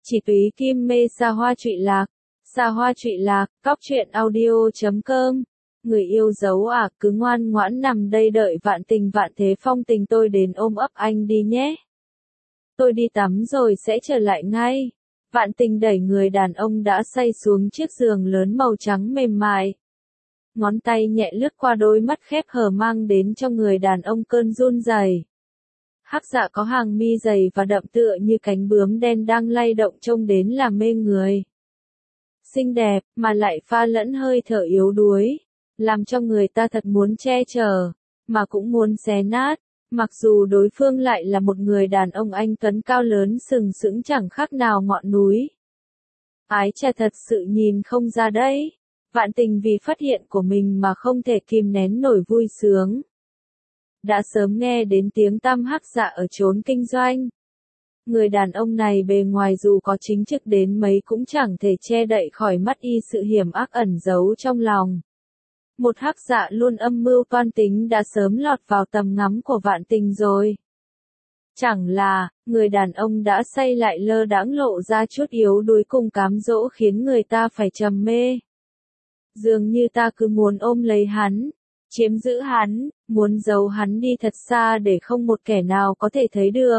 Chỉ túy kim mê xa hoa trụy lạc. Xa hoa trụy lạc, cóc truyện audio.com. Người yêu dấu à, cứ ngoan ngoãn nằm đây đợi vạn tình vạn thế phong tình tôi đến ôm ấp anh đi nhé. Tôi đi tắm rồi sẽ trở lại ngay. Vạn tình đẩy người đàn ông đã say xuống chiếc giường lớn màu trắng mềm mại. Ngón tay nhẹ lướt qua đôi mắt khép hờ mang đến cho người đàn ông cơn run rẩy. Hắc Dạ có hàng mi dày và đậm tựa như cánh bướm đen đang lay động trông đến là mê người. Xinh đẹp, mà lại pha lẫn hơi thở yếu đuối, làm cho người ta thật muốn che chở, mà cũng muốn xé nát, mặc dù đối phương lại là một người đàn ông anh tuấn cao lớn sừng sững chẳng khác nào ngọn núi. Ái chà, thật sự nhìn không ra đấy. Vạn tình vì phát hiện của mình mà không thể kìm nén nổi vui sướng. Đã sớm nghe đến tiếng tăm Hắc Dạ ở chốn kinh doanh. Người đàn ông này bề ngoài dù có chính trực đến mấy cũng chẳng thể che đậy khỏi mắt y sự hiểm ác ẩn giấu trong lòng. Một Hắc Dạ luôn âm mưu toan tính đã sớm lọt vào tầm ngắm của Vạn tình rồi. Chẳng là, người đàn ông đã say lại lơ đãng lộ ra chút yếu đuối cùng cám dỗ khiến người ta phải trầm mê. Dường như ta cứ muốn ôm lấy hắn, chiếm giữ hắn, muốn giấu hắn đi thật xa để không một kẻ nào có thể thấy được.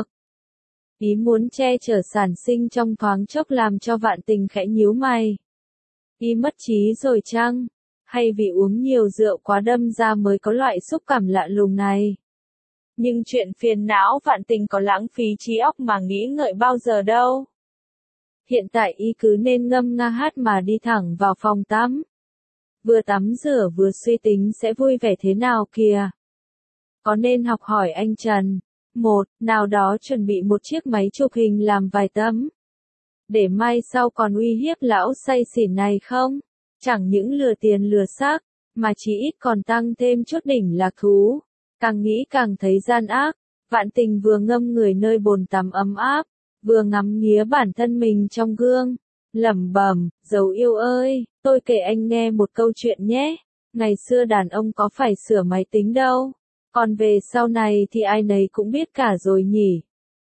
Ý muốn che chở sản sinh trong thoáng chốc làm cho Vạn tình khẽ nhíu mày. Y mất trí rồi chăng? Hay vì uống nhiều rượu quá đâm ra mới có loại xúc cảm lạ lùng này? Nhưng chuyện phiền não Vạn tình có lãng phí trí óc mà nghĩ ngợi bao giờ đâu. Hiện tại y cứ nên ngâm nga hát mà đi thẳng vào phòng tắm. Vừa tắm rửa vừa suy tính sẽ vui vẻ thế nào kìa. Có nên học hỏi anh Trần, nào đó chuẩn bị một chiếc máy chụp hình làm vài tấm. Để mai sau còn uy hiếp lão say xỉn này không? Chẳng những lừa tiền lừa xác, mà chỉ ít còn tăng thêm chút đỉnh lạc thú. Càng nghĩ càng thấy gian ác, Vạn tình vừa ngâm người nơi bồn tắm ấm áp, vừa ngắm nghía bản thân mình trong gương. Lẩm bẩm, dấu yêu ơi, tôi kể anh nghe một câu chuyện nhé. Ngày xưa đàn ông có phải sửa máy tính đâu. Còn về sau này thì ai nấy cũng biết cả rồi nhỉ.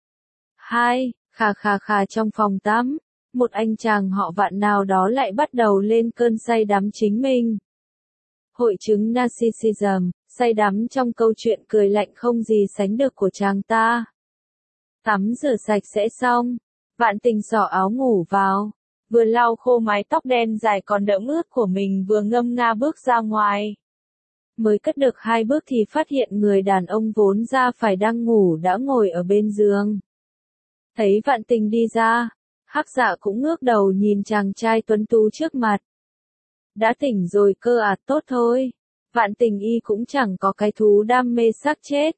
Khà trong phòng tắm, một anh chàng họ Vạn nào đó lại bắt đầu lên cơn say đắm chính mình. Hội chứng narcissism, say đắm trong câu chuyện cười lạnh không gì sánh được của chàng ta. Tắm rửa sạch sẽ xong, Vạn tình xỏ áo ngủ vào. Vừa lau khô mái tóc đen dài còn đẫm ướt của mình vừa ngâm nga bước ra ngoài. Mới cất được 2 bước thì phát hiện người đàn ông vốn ra phải đang ngủ đã ngồi ở bên giường. Thấy Vạn tình đi ra, Hắc Dạ cũng ngước đầu nhìn chàng trai tuấn tú trước mặt. Đã tỉnh rồi cơ à, tốt thôi. Vạn tình y cũng chẳng có cái thú đam mê xác chết.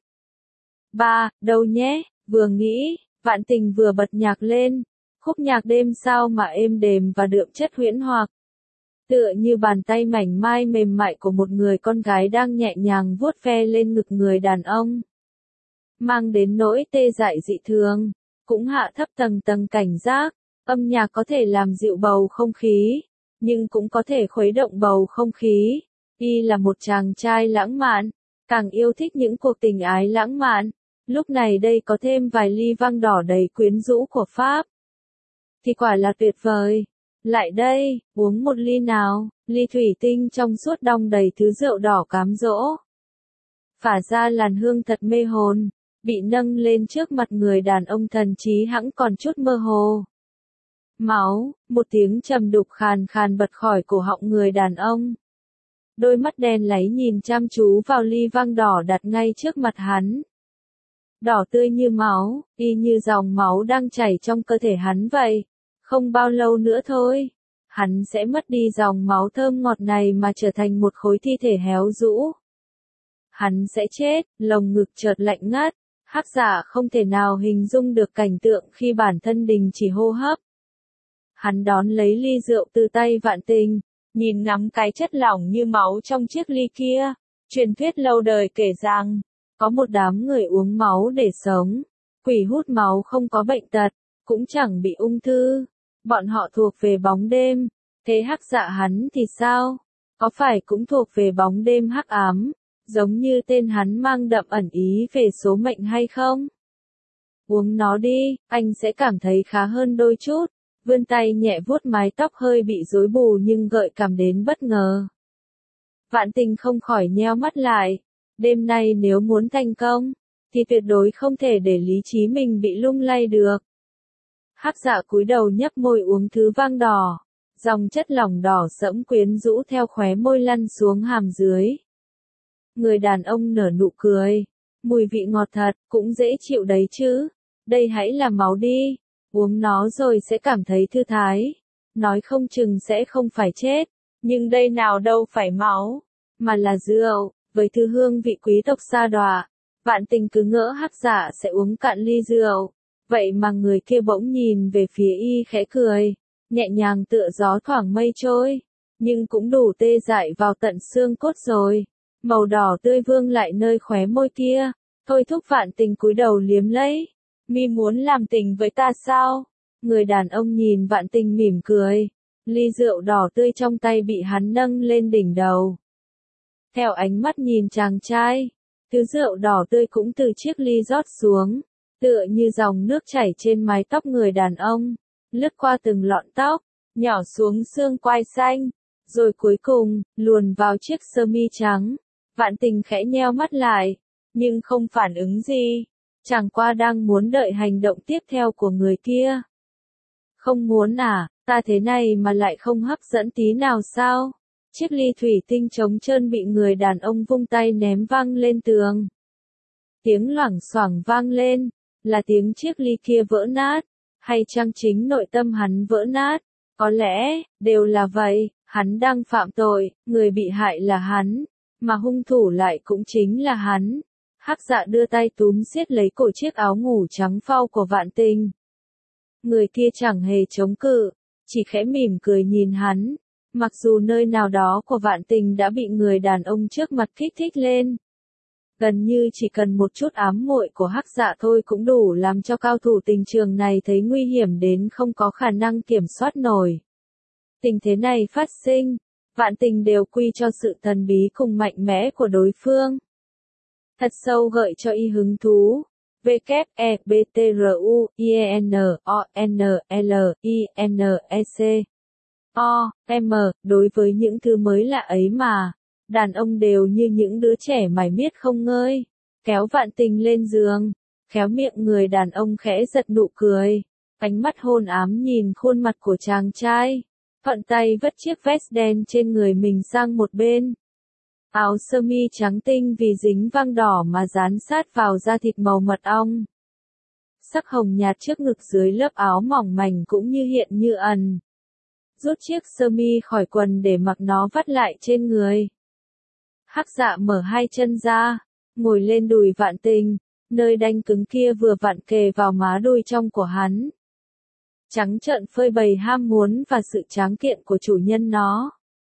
Đâu nhé, vừa nghĩ, Vạn tình vừa bật nhạc lên. Khúc nhạc đêm sao mà êm đềm và đượm chất huyễn hoặc. Tựa như bàn tay mảnh mai mềm mại của một người con gái đang nhẹ nhàng vuốt ve lên ngực người đàn ông. Mang đến nỗi tê dại dị thường, cũng hạ thấp tầng cảnh giác, âm nhạc có thể làm dịu bầu không khí, nhưng cũng có thể khuấy động bầu không khí. Y là một chàng trai lãng mạn, càng yêu thích những cuộc tình ái lãng mạn, lúc này đây có thêm vài ly vang đỏ đầy quyến rũ của Pháp. Thì quả là tuyệt vời. Lại đây, uống một ly nào, ly thủy tinh trong suốt đong đầy thứ rượu đỏ cám dỗ. Phả ra làn hương thật mê hồn, bị nâng lên trước mặt người đàn ông thần trí hẵng còn chút mơ hồ. Máu, một tiếng trầm đục khàn khàn bật khỏi cổ họng người đàn ông. Đôi mắt đen láy nhìn chăm chú vào ly vang đỏ đặt ngay trước mặt hắn. Đỏ tươi như máu, y như dòng máu đang chảy trong cơ thể hắn vậy. Không bao lâu nữa thôi, hắn sẽ mất đi dòng máu thơm ngọt này mà trở thành một khối thi thể héo rũ. Hắn sẽ chết, lồng ngực chợt lạnh ngắt, Hắc Dạ không thể nào hình dung được cảnh tượng khi bản thân đình chỉ hô hấp. Hắn đón lấy ly rượu từ tay Vạn tình, nhìn ngắm cái chất lỏng như máu trong chiếc ly kia. Truyền thuyết lâu đời kể rằng, có một đám người uống máu để sống. Quỷ hút máu không có bệnh tật, cũng chẳng bị ung thư. Bọn họ thuộc về bóng đêm. Thế Hắc Dạ hắn thì sao? Có phải cũng thuộc về bóng đêm hắc ám, giống như tên hắn mang đậm ẩn ý về số mệnh hay không? Uống nó đi, anh sẽ cảm thấy khá hơn đôi chút. vươn tay nhẹ vuốt mái tóc hơi bị rối bù nhưng gợi cảm đến bất ngờ. Vạn Tình không khỏi nheo mắt lại, đêm nay nếu muốn thành công, thì tuyệt đối không thể để lý trí mình bị lung lay được. Hắc Dạ cúi đầu nhấp môi uống thứ vang đỏ, dòng chất lỏng đỏ sẫm quyến rũ theo khóe môi lăn xuống hàm dưới. Người đàn ông nở nụ cười, mùi vị ngọt thật, cũng dễ chịu đấy chứ. Đây hãy là máu đi, uống nó rồi sẽ cảm thấy thư thái. Nói không chừng sẽ không phải chết, nhưng đây nào đâu phải máu, mà là rượu, với thứ hương vị quý tộc sa đọa. Vạn Tình cứ ngỡ Hắc Dạ sẽ uống cạn ly rượu, vậy mà người kia bỗng nhìn về phía y khẽ cười, nhẹ nhàng tựa gió thoảng mây trôi, nhưng cũng đủ tê dại vào tận xương cốt rồi. Màu đỏ tươi vương lại nơi khóe môi kia, thôi thúc Vạn Tình cúi đầu liếm lấy. Mi muốn làm tình với ta sao? Người đàn ông nhìn Vạn Tình mỉm cười, ly rượu đỏ tươi trong tay bị hắn nâng lên đỉnh đầu. Theo ánh mắt nhìn chàng trai, thứ rượu đỏ tươi cũng từ chiếc ly rót xuống, tựa như dòng nước chảy trên mái tóc người đàn ông, lướt qua từng lọn tóc, nhỏ xuống xương quai xanh, rồi cuối cùng, luồn vào chiếc sơ mi trắng. Vạn Tình khẽ nheo mắt lại, nhưng không phản ứng gì, chẳng qua đang muốn đợi hành động tiếp theo của người kia. Không muốn à, ta thế này mà lại không hấp dẫn tí nào sao? Chiếc ly thủy tinh trống trơn bị người đàn ông vung tay ném văng lên tường. Tiếng loảng xoảng vang lên, là tiếng chiếc ly kia vỡ nát, hay chăng chính nội tâm hắn vỡ nát? Có lẽ, đều là vậy, hắn đang phạm tội, người bị hại là hắn, mà hung thủ lại cũng chính là hắn. Hắc Dạ đưa tay túm siết lấy cổ chiếc áo ngủ trắng phau của Vạn Tình. Người kia chẳng hề chống cự, chỉ khẽ mỉm cười nhìn hắn, mặc dù nơi nào đó của Vạn Tình đã bị người đàn ông trước mặt kích thích lên. Gần như chỉ cần một chút ám muội của Hắc Dạ thôi cũng đủ làm cho cao thủ tình trường này thấy nguy hiểm đến không có khả năng kiểm soát nổi. Tình thế này phát sinh, Vạn Tình đều quy cho sự thần bí cùng mạnh mẽ của đối phương. Thật sâu gợi cho y hứng thú. WEBTRUINONLINEC đối với những thứ mới lạ ấy mà, đàn ông đều như những đứa trẻ mải miết không ngơi, kéo Vạn Tình lên giường, khéo miệng người đàn ông khẽ giật nụ cười, ánh mắt hôn ám nhìn khuôn mặt của chàng trai, thuận tay vất chiếc vest đen trên người mình sang một bên. Áo sơ mi trắng tinh vì dính vang đỏ mà dán sát vào da thịt màu mật ong. Sắc hồng nhạt trước ngực dưới lớp áo mỏng mảnh cũng như hiện như ẩn. Rút chiếc sơ mi khỏi quần để mặc nó vắt lại trên người. Hắc Dạ mở hai chân ra, ngồi lên đùi Vạn Tình, nơi đanh cứng kia vừa vặn kề vào má đùi trong của hắn. Trắng trợn phơi bày ham muốn và sự tráng kiện của chủ nhân nó.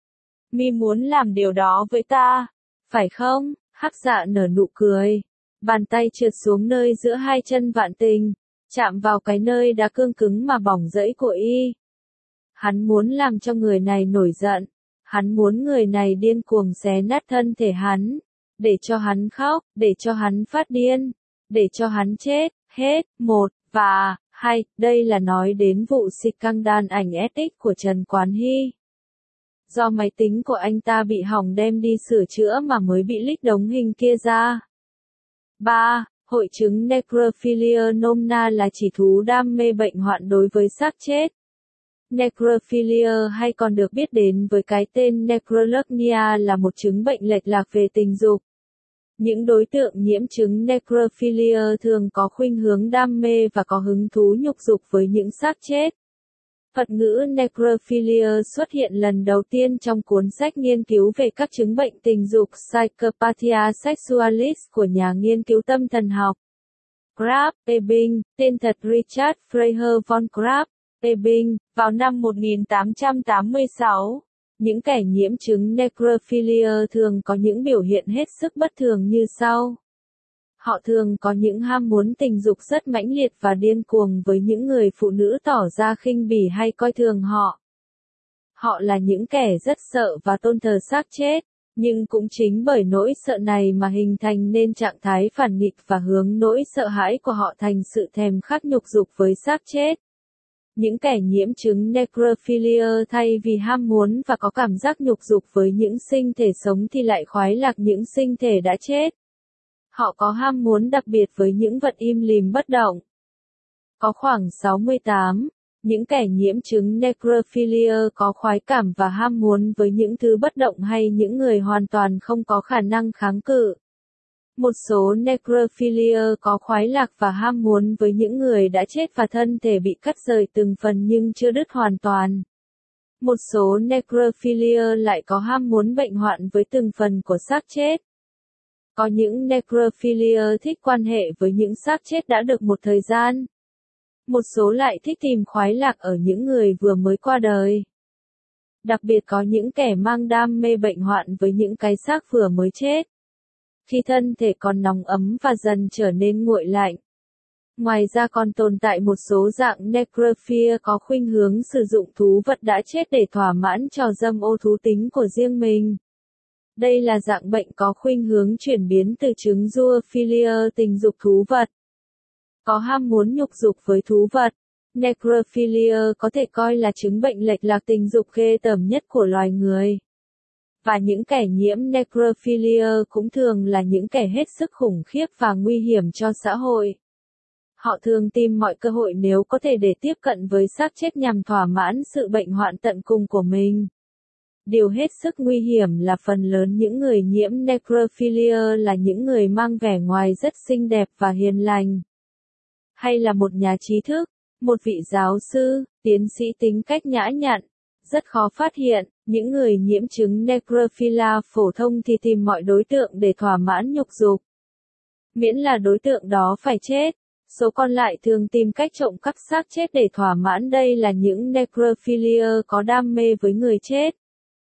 Mi muốn làm điều đó với ta, phải không? Hắc Dạ nở nụ cười, bàn tay trượt xuống nơi giữa hai chân Vạn Tình, chạm vào cái nơi đã cương cứng mà bỏng rẫy của y. Hắn muốn làm cho người này nổi giận, hắn muốn người này điên cuồng xé nát thân thể hắn, để cho hắn khóc, để cho hắn phát điên, để cho hắn chết, hết, 1, và 2, đây là nói đến vụ scandal ảnh SX của Trần Quán Hy. Do máy tính của anh ta bị hỏng đem đi sửa chữa mà mới bị leak đống hình kia ra. 3. Hội chứng necrophilia nôm na là chỉ thú đam mê bệnh hoạn đối với xác chết. Necrophilia hay còn được biết đến với cái tên necrolognia là một chứng bệnh lệch lạc về tình dục. Những đối tượng nhiễm chứng necrophilia thường có khuynh hướng đam mê và có hứng thú nhục dục với những xác chết. Thuật ngữ necrophilia xuất hiện lần đầu tiên trong cuốn sách nghiên cứu về các chứng bệnh tình dục Psychopathia Sexualis của nhà nghiên cứu tâm thần học Graf Ebing, tên thật Richard Freiherr von Graf Ebing, vào năm 1886. Những kẻ nhiễm chứng necrophilia thường có những biểu hiện hết sức bất thường như sau. Họ thường có những ham muốn tình dục rất mãnh liệt và điên cuồng với những người phụ nữ tỏ ra khinh bỉ hay coi thường họ. Họ là những kẻ rất sợ và tôn thờ xác chết, nhưng cũng chính bởi nỗi sợ này mà hình thành nên trạng thái phản nghịch và hướng nỗi sợ hãi của họ thành sự thèm khát nhục dục với xác chết. Những kẻ nhiễm chứng necrophilia thay vì ham muốn và có cảm giác nhục dục với những sinh thể sống thì lại khoái lạc những sinh thể đã chết. Họ có ham muốn đặc biệt với những vật im lìm bất động. Có khoảng 68. Những kẻ nhiễm chứng necrophilia có khoái cảm và ham muốn với những thứ bất động hay những người hoàn toàn không có khả năng kháng cự. Một số necrophilia có khoái lạc và ham muốn với những người đã chết và thân thể bị cắt rời từng phần nhưng chưa đứt hoàn toàn. Một số necrophilia lại có ham muốn bệnh hoạn với từng phần của xác chết. Có những necrophilia thích quan hệ với những xác chết đã được một thời gian. Một số lại thích tìm khoái lạc ở những người vừa mới qua đời. Đặc biệt có những kẻ mang đam mê bệnh hoạn với những cái xác vừa mới chết. Khi thân thể còn nóng ấm và dần trở nên nguội lạnh. Ngoài ra còn tồn tại một số dạng necrophilia có khuynh hướng sử dụng thú vật đã chết để thỏa mãn trò dâm ô thú tính của riêng mình. Đây là dạng bệnh có khuynh hướng chuyển biến từ chứng zoophilia tình dục thú vật. Có ham muốn nhục dục với thú vật. Necrophilia có thể coi là chứng bệnh lệch lạc tình dục ghê tởm nhất của loài người. Và những kẻ nhiễm necrophilia cũng thường là những kẻ hết sức khủng khiếp và nguy hiểm cho xã hội. Họ thường tìm mọi cơ hội nếu có thể để tiếp cận với xác chết nhằm thỏa mãn sự bệnh hoạn tận cùng của mình. Điều hết sức nguy hiểm là phần lớn những người nhiễm necrophilia là những người mang vẻ ngoài rất xinh đẹp và hiền lành. Hay là một nhà trí thức, một vị giáo sư, tiến sĩ tính cách nhã nhặn. Rất khó phát hiện, những người nhiễm chứng necrophilia phổ thông thì tìm mọi đối tượng để thỏa mãn nhục dục. Miễn là đối tượng đó phải chết. Số còn lại thường tìm cách trộm cắp xác chết để thỏa mãn, đây là những necrophilia có đam mê với người chết.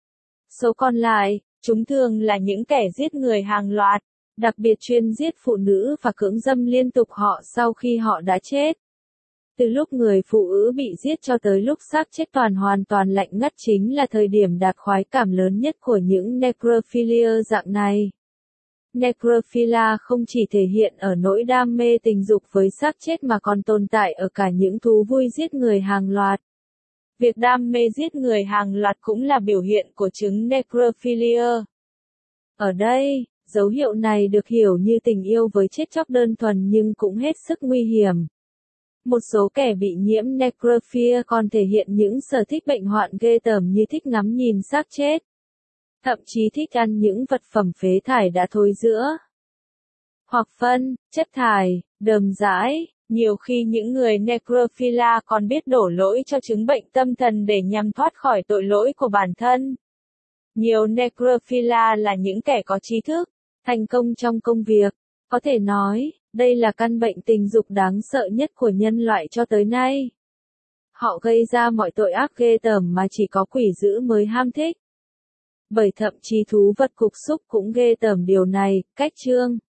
Số còn lại, chúng thường là những kẻ giết người hàng loạt, đặc biệt chuyên giết phụ nữ và cưỡng dâm liên tục họ sau khi họ đã chết. Từ lúc người phụ nữ bị giết cho tới lúc xác chết hoàn toàn lạnh ngắt chính là thời điểm đạt khoái cảm lớn nhất của những necrophilia dạng này. Necrophilia không chỉ thể hiện ở nỗi đam mê tình dục với xác chết mà còn tồn tại ở cả những thú vui giết người hàng loạt. Việc đam mê giết người hàng loạt cũng là biểu hiện của chứng necrophilia. Ở đây, dấu hiệu này được hiểu như tình yêu với chết chóc đơn thuần nhưng cũng hết sức nguy hiểm. Một số kẻ bị nhiễm necrophilia còn thể hiện những sở thích bệnh hoạn ghê tởm như thích ngắm nhìn xác chết. Thậm chí thích ăn những vật phẩm phế thải đã thối rữa. Hoặc phân, chất thải, đờm rãi. Nhiều khi những người necrophilia còn biết đổ lỗi cho chứng bệnh tâm thần để nhằm thoát khỏi tội lỗi của bản thân. Nhiều necrophilia là những kẻ có trí thức, thành công trong công việc. Có thể nói, đây là căn bệnh tình dục đáng sợ nhất của nhân loại cho tới nay. Họ gây ra mọi tội ác ghê tởm mà chỉ có quỷ dữ mới ham thích. Bởi thậm chí thú vật cục súc cũng ghê tởm điều này. Cách chương